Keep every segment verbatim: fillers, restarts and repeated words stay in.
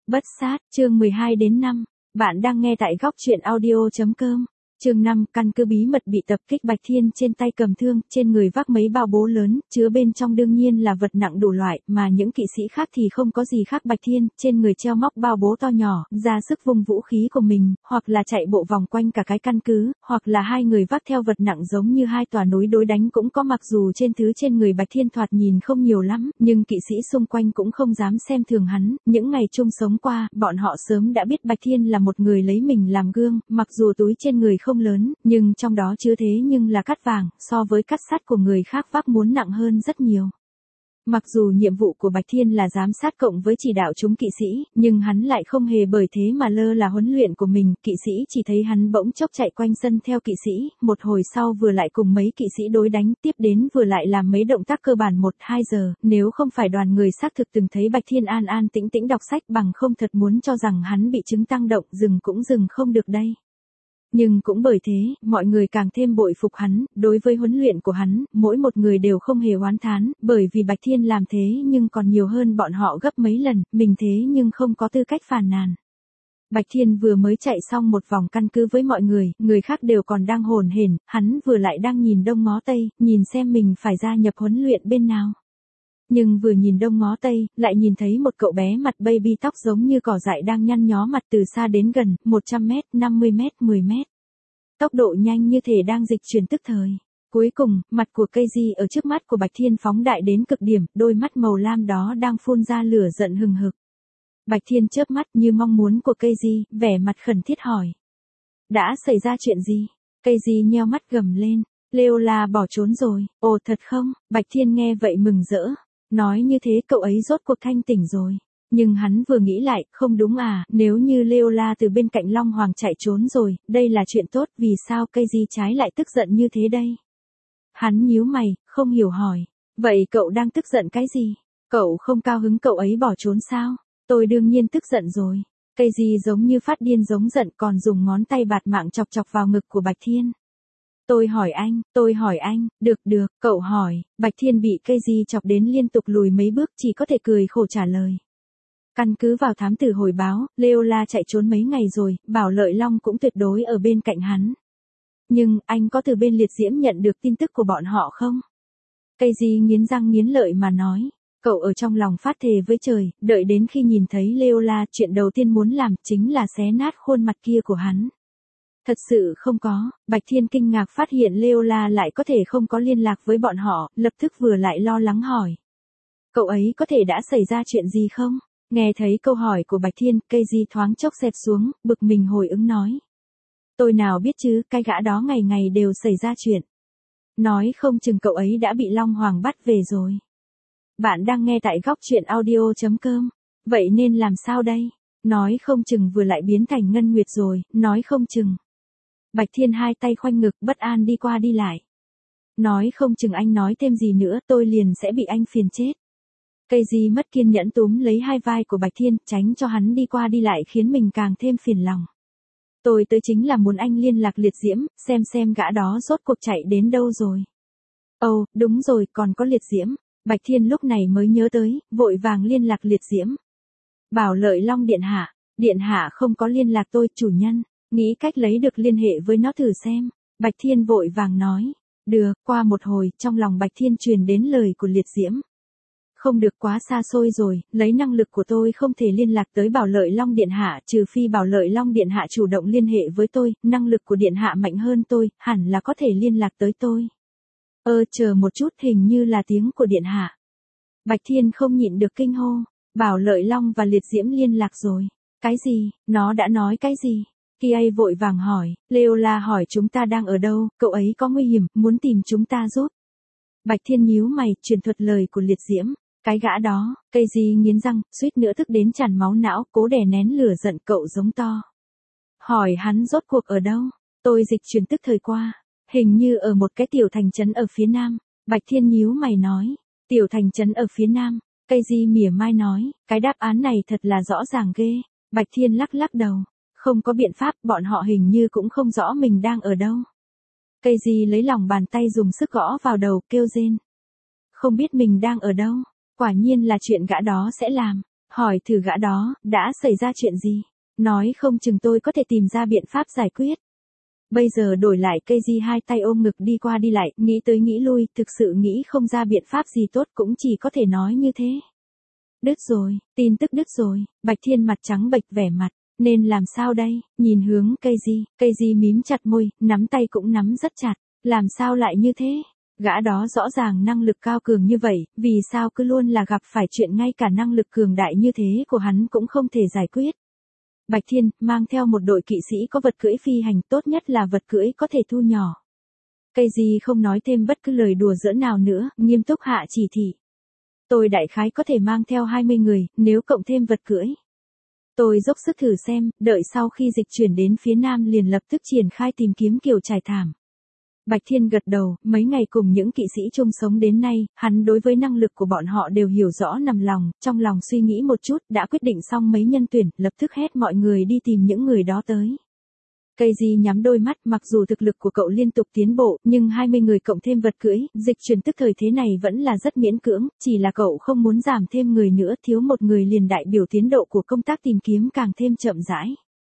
Bất sát, chương mười hai đến năm. Bạn đang nghe tại góc truyện audio chấm com. Chương năm, căn cứ bí mật bị tập kích. Bạch Thiên trên tay cầm thương, trên người vác mấy bao bố lớn, chứa bên trong đương nhiên là vật nặng đủ loại, mà những kỵ sĩ khác thì không có gì khác. Bạch Thiên, trên người treo móc bao bố to nhỏ, ra sức vung vũ khí của mình, hoặc là chạy bộ vòng quanh cả cái căn cứ, hoặc là hai người vác theo vật nặng giống như hai tòa núi đối đánh cũng có. Mặc dù trên thứ trên người Bạch Thiên thoạt nhìn không nhiều lắm, nhưng kỵ sĩ xung quanh cũng không dám xem thường hắn. Những ngày chung sống qua, bọn họ sớm đã biết Bạch Thiên là một người lấy mình làm gương, mặc dù túi trên người không lớn, nhưng trong đó chứa thế nhưng là cát vàng, so với cát sắt của người khác vác muốn nặng hơn rất nhiều. Mặc dù nhiệm vụ của Bạch Thiên là giám sát cộng với chỉ đạo chúng kỵ sĩ, nhưng hắn lại không hề bởi thế mà lơ là huấn luyện của mình. Kỵ sĩ chỉ thấy hắn bỗng chốc chạy quanh sân theo kỵ sĩ, một hồi sau vừa lại cùng mấy kỵ sĩ đối đánh, tiếp đến vừa lại làm mấy động tác cơ bản một hai giờ. Nếu không phải đoàn người xác thực từng thấy Bạch Thiên an an tĩnh tĩnh đọc sách, bằng không thật muốn cho rằng hắn bị chứng tăng động, dừng cũng dừng không được đây. Nhưng cũng bởi thế, mọi người càng thêm bội phục hắn. Đối với huấn luyện của hắn, mỗi một người đều không hề oán thán, bởi vì Bạch Thiên làm thế nhưng còn nhiều hơn bọn họ gấp mấy lần, mình thế nhưng không có tư cách phàn nàn. Bạch Thiên vừa mới chạy xong một vòng căn cứ với mọi người, người khác đều còn đang hồn hển, hắn vừa lại đang nhìn đông ngó tây, nhìn xem mình phải gia nhập huấn luyện bên nào. Nhưng vừa nhìn đông ngó tây, lại nhìn thấy một cậu bé mặt baby tóc giống như cỏ dại đang nhăn nhó mặt từ xa đến gần, một trăm mét, năm mươi mét, mười mét. Tốc độ nhanh như thể đang dịch chuyển tức thời. Cuối cùng, mặt của Keiji ở trước mắt của Bạch Thiên phóng đại đến cực điểm, đôi mắt màu lam đó đang phun ra lửa giận hừng hực. Bạch Thiên chớp mắt như mong muốn của Keiji, vẻ mặt khẩn thiết hỏi. Đã xảy ra chuyện gì? Keiji nheo mắt gầm lên. Leola bỏ trốn rồi. Ồ thật không? Bạch Thiên nghe vậy mừng rỡ. Nói như thế cậu ấy rốt cuộc thanh tỉnh rồi. Nhưng hắn vừa nghĩ lại, không đúng à, nếu như Leola từ bên cạnh Long Hoàng chạy trốn rồi, đây là chuyện tốt, vì sao Keiji trái lại tức giận như thế đây? Hắn nhíu mày, không hiểu hỏi. Vậy cậu đang tức giận cái gì? Cậu không cao hứng cậu ấy bỏ trốn sao? Tôi đương nhiên tức giận rồi. Keiji giống như phát điên giống giận, còn dùng ngón tay bạt mạng chọc chọc vào ngực của Bạch Thiên. Tôi hỏi anh, tôi hỏi anh, được được, cậu hỏi. Bạch Thiên bị Keiji chọc đến liên tục lùi mấy bước, chỉ có thể cười khổ trả lời. Căn cứ vào thám tử hồi báo, Leola chạy trốn mấy ngày rồi, Bảo Lợi Long cũng tuyệt đối ở bên cạnh hắn. Nhưng, anh có từ bên liệt diễm nhận được tin tức của bọn họ không? Keiji nghiến răng nghiến lợi mà nói. Cậu ở trong lòng phát thề với trời, đợi đến khi nhìn thấy Leola, chuyện đầu tiên muốn làm chính là xé nát khuôn mặt kia của hắn. Thật sự không có. Bạch Thiên kinh ngạc phát hiện Leola lại có thể không có liên lạc với bọn họ, lập tức vừa lại lo lắng hỏi. Cậu ấy có thể đã xảy ra chuyện gì không? Nghe thấy câu hỏi của Bạch Thiên, Keiji thoáng chốc xẹp xuống, bực mình hồi ứng nói. Tôi nào biết chứ, cái gã đó ngày ngày đều xảy ra chuyện. Nói không chừng cậu ấy đã bị Long Hoàng bắt về rồi. Bạn đang nghe tại góc truyện audio chấm com. Vậy nên làm sao đây? Nói không chừng vừa lại biến thành Ngân Nguyệt rồi, nói không chừng. Bạch Thiên hai tay khoanh ngực bất an đi qua đi lại. Nói không chừng anh nói thêm gì nữa tôi liền sẽ bị anh phiền chết. Keiji mất kiên nhẫn túm lấy hai vai của Bạch Thiên, tránh cho hắn đi qua đi lại khiến mình càng thêm phiền lòng. Tôi tới chính là muốn anh liên lạc liệt diễm, xem xem gã đó rốt cuộc chạy đến đâu rồi. Ồ, đúng rồi, còn có liệt diễm. Bạch Thiên lúc này mới nhớ tới, vội vàng liên lạc liệt diễm. Bảo Lợi Long điện hạ, điện hạ không có liên lạc tôi, chủ nhân. Nghĩ cách lấy được liên hệ với nó thử xem. Bạch Thiên vội vàng nói. Được, qua một hồi, trong lòng Bạch Thiên truyền đến lời của liệt diễm. Không được quá xa xôi rồi, lấy năng lực của tôi không thể liên lạc tới Bảo Lợi Long điện hạ, trừ phi Bảo Lợi Long điện hạ chủ động liên hệ với tôi, năng lực của điện hạ mạnh hơn tôi, hẳn là có thể liên lạc tới tôi. Ơ chờ một chút, hình như là tiếng của điện hạ. Bạch Thiên không nhịn được kinh hô. Bảo Lợi Long và liệt diễm liên lạc rồi. Cái gì, nó đã nói cái gì? Kia vội vàng hỏi, Leola hỏi chúng ta đang ở đâu, cậu ấy có nguy hiểm, muốn tìm chúng ta giúp. Bạch Thiên nhíu mày, truyền thuật lời của liệt diễm. Cái gã đó, Keiji nghiến răng, suýt nữa tức đến tràn máu não, cố đè nén lửa giận, cậu giống to. Hỏi hắn rốt cuộc ở đâu? Tôi dịch truyền tức thời qua, hình như ở một cái tiểu thành trấn ở phía nam. Bạch Thiên nhíu mày nói, tiểu thành trấn ở phía nam. Keiji mỉa mai nói, cái đáp án này thật là rõ ràng ghê. Bạch Thiên lắc lắc đầu, không có biện pháp, bọn họ hình như cũng không rõ mình đang ở đâu. Keiji lấy lòng bàn tay dùng sức gõ vào đầu, kêu rên. Không biết mình đang ở đâu, quả nhiên là chuyện gã đó sẽ làm. Hỏi thử gã đó, đã xảy ra chuyện gì? Nói không chừng tôi có thể tìm ra biện pháp giải quyết. Bây giờ đổi lại Casey hai tay ôm ngực đi qua đi lại, nghĩ tới nghĩ lui, thực sự nghĩ không ra biện pháp gì tốt cũng chỉ có thể nói như thế. Đứt rồi, tin tức đứt rồi, Bạch Thiên mặt trắng bệch vẻ mặt, nên làm sao đây, nhìn hướng Casey, Casey mím chặt môi, nắm tay cũng nắm rất chặt, làm sao lại như thế? Gã đó rõ ràng năng lực cao cường như vậy, vì sao cứ luôn là gặp phải chuyện ngay cả năng lực cường đại như thế của hắn cũng không thể giải quyết. Bạch Thiên, mang theo một đội kỵ sĩ có vật cưỡi phi hành, tốt nhất là vật cưỡi có thể thu nhỏ. Casey không nói thêm bất cứ lời đùa giỡn nào nữa, nghiêm túc hạ chỉ thị. Tôi đại khái có thể mang theo hai mươi người, nếu cộng thêm vật cưỡi. Tôi dốc sức thử xem, đợi sau khi dịch chuyển đến phía nam liền lập tức triển khai tìm kiếm kiểu trải thảm. Bạch Thiên gật đầu, mấy ngày cùng những kỵ sĩ chung sống đến nay, hắn đối với năng lực của bọn họ đều hiểu rõ nằm lòng, trong lòng suy nghĩ một chút, đã quyết định xong mấy nhân tuyển, lập tức hét mọi người đi tìm những người đó tới. Casey nhắm đôi mắt, mặc dù thực lực của cậu liên tục tiến bộ, nhưng hai mươi người cộng thêm vật cưỡi, dịch chuyển tức thời thế này vẫn là rất miễn cưỡng, chỉ là cậu không muốn giảm thêm người nữa, thiếu một người liền đại biểu tiến độ của công tác tìm kiếm càng thêm chậm rãi.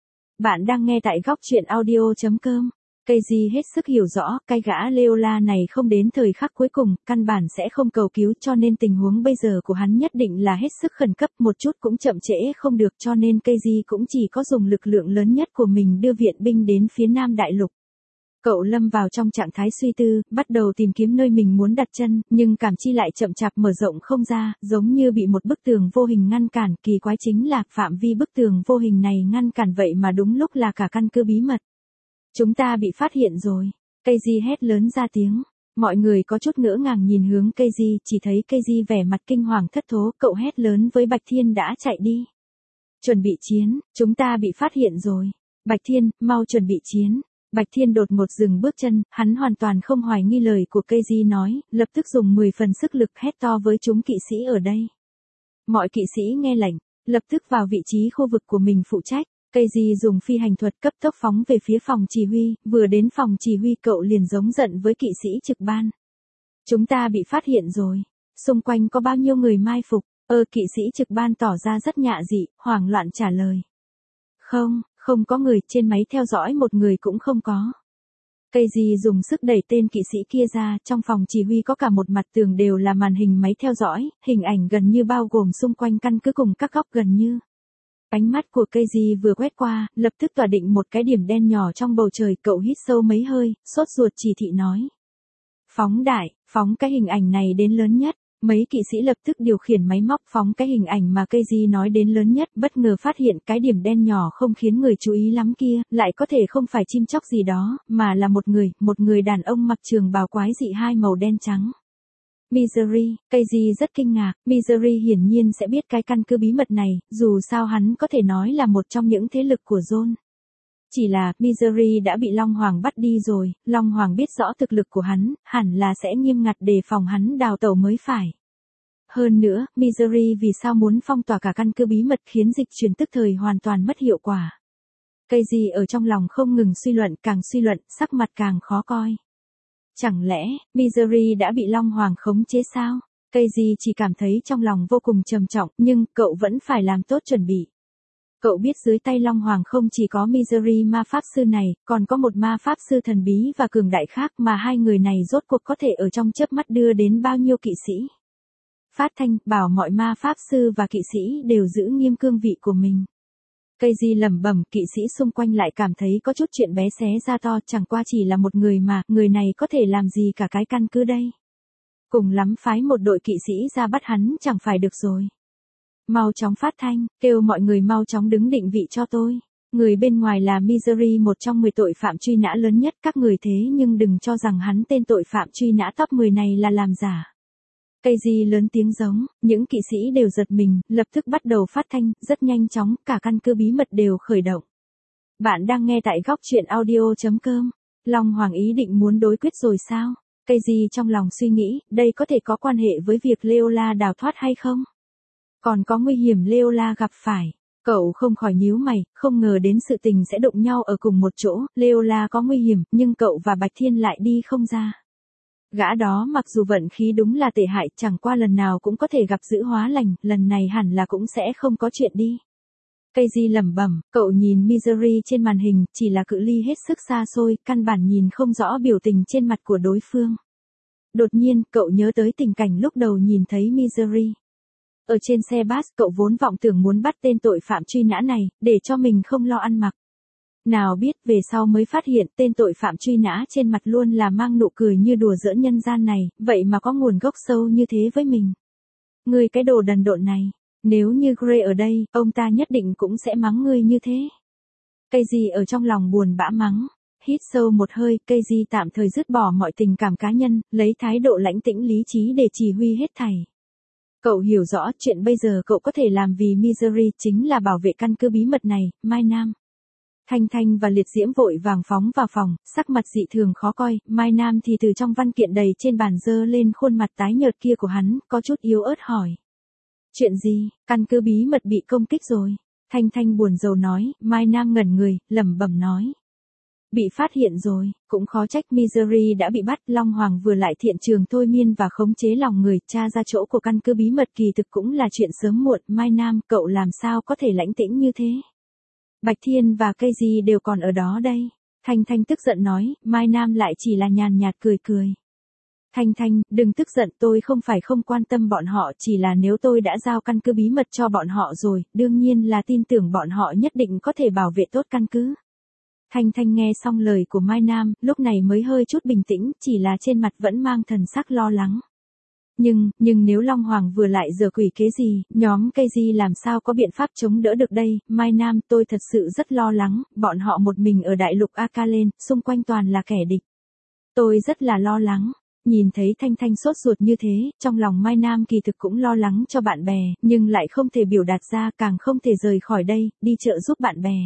Bạn đang nghe tại góc truyện audio chấm com. Casey hết sức hiểu rõ, cái gã Leola này không đến thời khắc cuối cùng, căn bản sẽ không cầu cứu, cho nên tình huống bây giờ của hắn nhất định là hết sức khẩn cấp, một chút cũng chậm trễ không được, cho nên Casey cũng chỉ có dùng lực lượng lớn nhất của mình đưa viện binh đến phía Nam Đại Lục. Cậu lâm vào trong trạng thái suy tư, bắt đầu tìm kiếm nơi mình muốn đặt chân, nhưng cảm chi lại chậm chạp mở rộng không ra, giống như bị một bức tường vô hình ngăn cản, kỳ quái chính là phạm vi bức tường vô hình này ngăn cản vậy mà đúng lúc là cả căn cứ bí mật. Chúng ta bị phát hiện rồi. Casey hét lớn ra tiếng. Mọi người có chút ngỡ ngàng nhìn hướng Casey, chỉ thấy Casey vẻ mặt kinh hoàng thất thố, cậu hét lớn với Bạch Thiên đã chạy đi. Chuẩn bị chiến, chúng ta bị phát hiện rồi. Bạch Thiên, mau chuẩn bị chiến. Bạch Thiên đột ngột dừng bước chân, hắn hoàn toàn không hoài nghi lời của Casey nói, lập tức dùng mười phần sức lực hét to với chúng kỵ sĩ ở đây. Mọi kỵ sĩ nghe lệnh, lập tức vào vị trí khu vực của mình phụ trách. Casey dùng phi hành thuật cấp tốc phóng về phía phòng chỉ huy, vừa đến phòng chỉ huy cậu liền giống giận với kỵ sĩ trực ban. Chúng ta bị phát hiện rồi. Xung quanh có bao nhiêu người mai phục? Ơ kỵ sĩ trực ban tỏ ra rất nhạ dị, hoảng loạn trả lời. Không, không có người, trên máy theo dõi một người cũng không có. Casey dùng sức đẩy tên kỵ sĩ kia ra, trong phòng chỉ huy có cả một mặt tường đều là màn hình máy theo dõi, hình ảnh gần như bao gồm xung quanh căn cứ cùng các góc gần như. Ánh mắt của Casey vừa quét qua, lập tức tỏa định một cái điểm đen nhỏ trong bầu trời, cậu hít sâu mấy hơi, sốt ruột chỉ thị nói. Phóng đại, phóng cái hình ảnh này đến lớn nhất. Mấy kỵ sĩ lập tức điều khiển máy móc phóng cái hình ảnh mà Casey nói đến lớn nhất, bất ngờ phát hiện cái điểm đen nhỏ không khiến người chú ý lắm kia, lại có thể không phải chim chóc gì đó, mà là một người, một người đàn ông mặc trường bào quái dị hai màu đen trắng. Misery, Casey rất kinh ngạc, Misery hiển nhiên sẽ biết cái căn cứ bí mật này, dù sao hắn có thể nói là một trong những thế lực của John. Chỉ là, Misery đã bị Long Hoàng bắt đi rồi, Long Hoàng biết rõ thực lực của hắn, hẳn là sẽ nghiêm ngặt đề phòng hắn đào tẩu mới phải. Hơn nữa, Misery vì sao muốn phong tỏa cả căn cứ bí mật khiến dịch chuyển tức thời hoàn toàn mất hiệu quả. Casey ở trong lòng không ngừng suy luận, càng suy luận, sắc mặt càng khó coi. Chẳng lẽ, Misery đã bị Long Hoàng khống chế sao? Casey chỉ cảm thấy trong lòng vô cùng trầm trọng, nhưng cậu vẫn phải làm tốt chuẩn bị. Cậu biết dưới tay Long Hoàng không chỉ có Misery ma pháp sư này, còn có một ma pháp sư thần bí và cường đại khác mà hai người này rốt cuộc có thể ở trong chớp mắt đưa đến bao nhiêu kỵ sĩ. Phát thanh, bảo mọi ma pháp sư và kỵ sĩ đều giữ nghiêm cương vị của mình. Casey lẩm bẩm, kỵ sĩ xung quanh lại cảm thấy có chút chuyện bé xé ra to, chẳng qua chỉ là một người mà, người này có thể làm gì cả cái căn cứ đây. Cùng lắm phái một đội kỵ sĩ ra bắt hắn chẳng phải được rồi. Mau chóng phát thanh, kêu mọi người mau chóng đứng định vị cho tôi. Người bên ngoài là Misery, một trong mười tội phạm truy nã lớn nhất các người, thế nhưng đừng cho rằng hắn tên tội phạm truy nã top mười này là làm giả. Casey lớn tiếng giống, những kỵ sĩ đều giật mình, lập tức bắt đầu phát thanh, rất nhanh chóng, cả căn cứ bí mật đều khởi động. Bạn đang nghe tại góc truyện audio chấm com. Long Hoàng ý định muốn đối quyết rồi sao? Casey trong lòng suy nghĩ, đây có thể có quan hệ với việc Leola đào thoát hay không? Còn có nguy hiểm Leola gặp phải. Cậu không khỏi nhíu mày, không ngờ đến sự tình sẽ đụng nhau ở cùng một chỗ, Leola có nguy hiểm, nhưng cậu và Bạch Thiên lại đi không ra. Gã đó mặc dù vận khí đúng là tệ hại, chẳng qua lần nào cũng có thể gặp giữ hóa lành, lần này hẳn là cũng sẽ không có chuyện đi. Casey lẩm bẩm, cậu nhìn Misery trên màn hình, chỉ là cự ly hết sức xa xôi, căn bản nhìn không rõ biểu tình trên mặt của đối phương. Đột nhiên, cậu nhớ tới tình cảnh lúc đầu nhìn thấy Misery. Ở trên xe bus, cậu vốn vọng tưởng muốn bắt tên tội phạm truy nã này, để cho mình không lo ăn mặc. Nào biết về sau mới phát hiện tên tội phạm truy nã trên mặt luôn là mang nụ cười như đùa giỡn nhân gian này, vậy mà có nguồn gốc sâu như thế với mình. Ngươi cái đồ đần độn này, nếu như Gray ở đây, ông ta nhất định cũng sẽ mắng ngươi như thế. Casey ở trong lòng buồn bã mắng. Hít sâu một hơi, Casey tạm thời dứt bỏ mọi tình cảm cá nhân, lấy thái độ lãnh tĩnh lý trí để chỉ huy hết thảy. Cậu hiểu rõ chuyện bây giờ cậu có thể làm vì Misery chính là bảo vệ căn cứ bí mật này, Mai Nam. Thanh Thanh và Liệt Diễm vội vàng phóng vào phòng, sắc mặt dị thường khó coi, Mai Nam thì từ trong văn kiện đầy trên bàn giơ lên khuôn mặt tái nhợt kia của hắn, có chút yếu ớt hỏi. Chuyện gì, căn cứ bí mật bị công kích rồi. Thanh Thanh buồn rầu nói, Mai Nam ngẩn người, lẩm bẩm nói. Bị phát hiện rồi, cũng khó trách Misery đã bị bắt, Long Hoàng vừa lại thiện trường thôi miên và khống chế lòng người, tra ra chỗ của căn cứ bí mật kỳ thực cũng là chuyện sớm muộn, Mai Nam, cậu làm sao có thể lãnh tĩnh như thế? Bạch Thiên và Casey đều còn ở đó đây. Thanh Thanh tức giận nói, Mai Nam lại chỉ là nhàn nhạt cười cười. Thanh Thanh, đừng tức giận, tôi không phải không quan tâm bọn họ, chỉ là nếu tôi đã giao căn cứ bí mật cho bọn họ rồi, đương nhiên là tin tưởng bọn họ nhất định có thể bảo vệ tốt căn cứ. Thanh Thanh nghe xong lời của Mai Nam, lúc này mới hơi chút bình tĩnh, chỉ là trên mặt vẫn mang thần sắc lo lắng. Nhưng, nhưng nếu Long Hoàng vừa lại giở quỷ kế gì, nhóm Casey làm sao có biện pháp chống đỡ được đây, Mai Nam, tôi thật sự rất lo lắng, bọn họ một mình ở đại lục Akalen, xung quanh toàn là kẻ địch. Tôi rất là lo lắng. Nhìn thấy Thanh Thanh sốt ruột như thế, trong lòng Mai Nam kỳ thực cũng lo lắng cho bạn bè, nhưng lại không thể biểu đạt ra, càng không thể rời khỏi đây, đi chợ giúp bạn bè.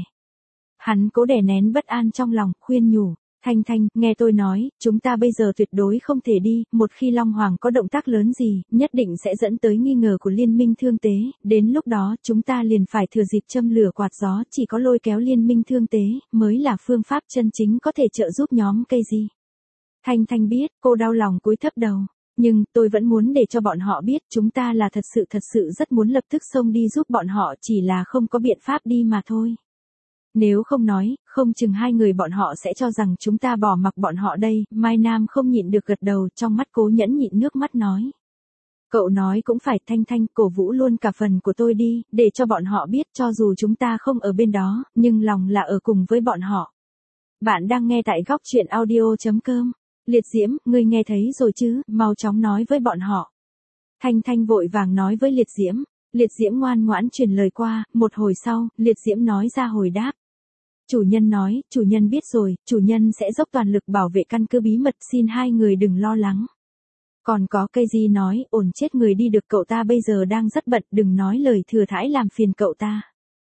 Hắn cố đè nén bất an trong lòng, khuyên nhủ. Thanh Thanh, nghe tôi nói, chúng ta bây giờ tuyệt đối không thể đi, một khi Long Hoàng có động tác lớn gì, nhất định sẽ dẫn tới nghi ngờ của liên minh thương tế, đến lúc đó chúng ta liền phải thừa dịp châm lửa quạt gió, chỉ có lôi kéo liên minh thương tế, mới là phương pháp chân chính có thể trợ giúp nhóm Casey. Thanh Thanh biết, cô đau lòng cúi thấp đầu, nhưng tôi vẫn muốn để cho bọn họ biết chúng ta là thật sự thật sự rất muốn lập tức xông đi giúp bọn họ, chỉ là không có biện pháp đi mà thôi. Nếu không nói, không chừng hai người bọn họ sẽ cho rằng chúng ta bỏ mặc bọn họ đây, Mai Nam không nhịn được gật đầu, trong mắt cố nhẫn nhịn nước mắt nói. Cậu nói cũng phải, Thanh Thanh, cổ vũ luôn cả phần của tôi đi, để cho bọn họ biết cho dù chúng ta không ở bên đó, nhưng lòng là ở cùng với bọn họ. Bạn đang nghe tại góc truyện audio chấm com. Liệt Diễm, ngươi nghe thấy rồi chứ, mau chóng nói với bọn họ. Thanh Thanh vội vàng nói với Liệt Diễm. Liệt Diễm ngoan ngoãn truyền lời qua, một hồi sau, Liệt Diễm nói ra hồi đáp. Chủ nhân nói, chủ nhân biết rồi, chủ nhân sẽ dốc toàn lực bảo vệ căn cứ bí mật, xin hai người đừng lo lắng. Còn có Casey nói, ổn chết người đi được, cậu ta bây giờ đang rất bận, đừng nói lời thừa thãi làm phiền cậu ta.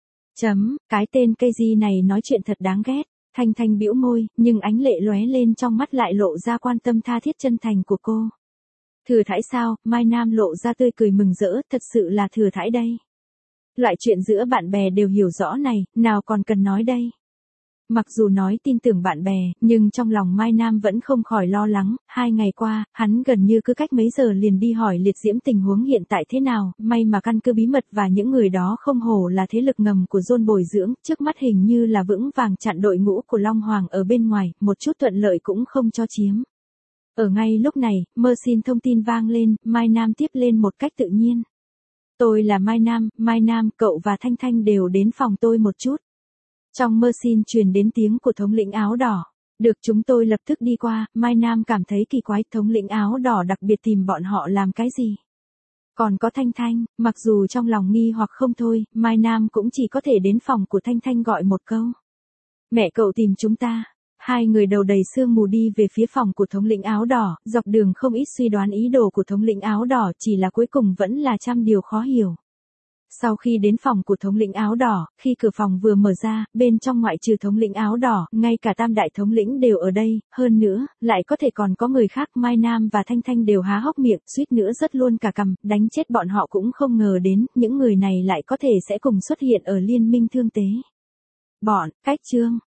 Chấm, cái tên Casey này nói chuyện thật đáng ghét. Thanh Thanh bĩu môi, nhưng ánh lệ lóe lên trong mắt lại lộ ra quan tâm tha thiết chân thành của cô. Thừa thãi sao? Mai Nam lộ ra tươi cười mừng rỡ, thật sự là thừa thãi đây. Loại chuyện giữa bạn bè đều hiểu rõ này, nào còn cần nói đây. Mặc dù nói tin tưởng bạn bè, nhưng trong lòng Mai Nam vẫn không khỏi lo lắng, hai ngày qua, hắn gần như cứ cách mấy giờ liền đi hỏi Liệt Diễm tình huống hiện tại thế nào, may mà căn cứ bí mật và những người đó không hổ là thế lực ngầm của John bồi dưỡng, trước mắt hình như là vững vàng chặn đội ngũ của Long Hoàng ở bên ngoài, một chút thuận lợi cũng không cho chiếm. Ở ngay lúc này, Mersin thông tin vang lên, Mai Nam tiếp lên một cách tự nhiên. Tôi là Mai Nam, Mai Nam, cậu và Thanh Thanh đều đến phòng tôi một chút. Trong Mersin truyền đến tiếng của thống lĩnh áo đỏ. Được, chúng tôi lập tức đi qua, Mai Nam cảm thấy kỳ quái, thống lĩnh áo đỏ đặc biệt tìm bọn họ làm cái gì. Còn có Thanh Thanh, mặc dù trong lòng nghi hoặc không thôi, Mai Nam cũng chỉ có thể đến phòng của Thanh Thanh gọi một câu. Mẹ cậu tìm chúng ta. Hai người đầu đầy sương mù đi về phía phòng của thống lĩnh áo đỏ, dọc đường không ít suy đoán ý đồ của thống lĩnh áo đỏ, chỉ là cuối cùng vẫn là trăm điều khó hiểu. Sau khi đến phòng của thống lĩnh áo đỏ, khi cửa phòng vừa mở ra, bên trong ngoại trừ thống lĩnh áo đỏ, ngay cả tam đại thống lĩnh đều ở đây, hơn nữa, lại có thể còn có người khác, Mai Nam và Thanh Thanh đều há hốc miệng, suýt nữa rớt luôn cả cằm, đánh chết bọn họ cũng không ngờ đến, những người này lại có thể sẽ cùng xuất hiện ở liên minh thương tế. Bọn, cách chương.